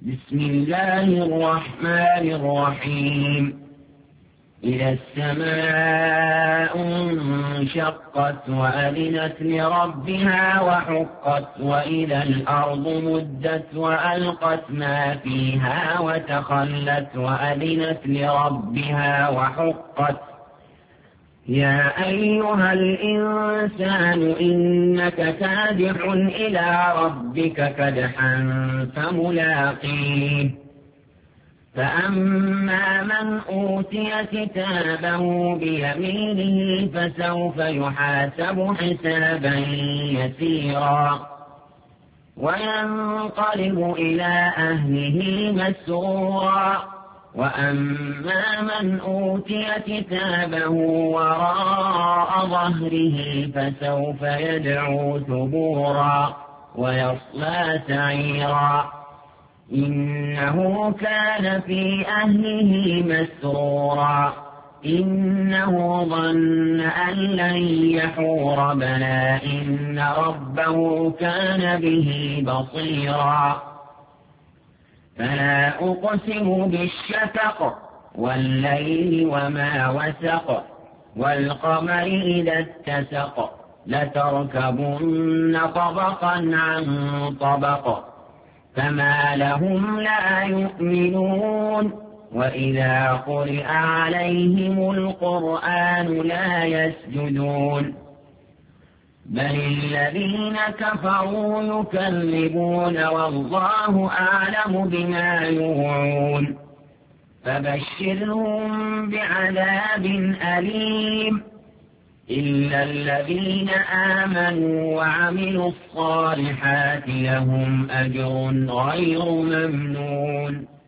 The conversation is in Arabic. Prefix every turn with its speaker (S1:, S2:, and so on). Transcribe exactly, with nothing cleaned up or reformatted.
S1: بسم الله الرحمن الرحيم إذا السماء انشقت وأذنت لربها وحقت وإذا الأرض مدت وألقت ما فيها وتخلت وأذنت لربها وحقت يا أيها الإنسان إنك كادح إلى ربك كدحا فملاقيه فأما من أوتي كتابه بيمينه فسوف يحاسب حسابا يسيرا وينقلب إلى أهله مسرورا وأما من أوتي كتابه وراء ظهره فسوف يدعو ثبورا ويصلى سعيرا إنه كان في أهله مسرورا إنه ظن أن لن يحور بلى إن ربه كان به بصيرا فلا أقسم بالشفق والليل وما وسق والقمر إذا اتسق لتركبن طبقا عن طبق فما لهم لا يؤمنون وإذا قرئ عليهم القرآن لا يسجدون بل الذين كفروا يكذبون والله أعلم بما يوعون فبشرهم بعذاب أليم إلا الذين آمنوا وعملوا الصالحات لهم أجر غير ممنون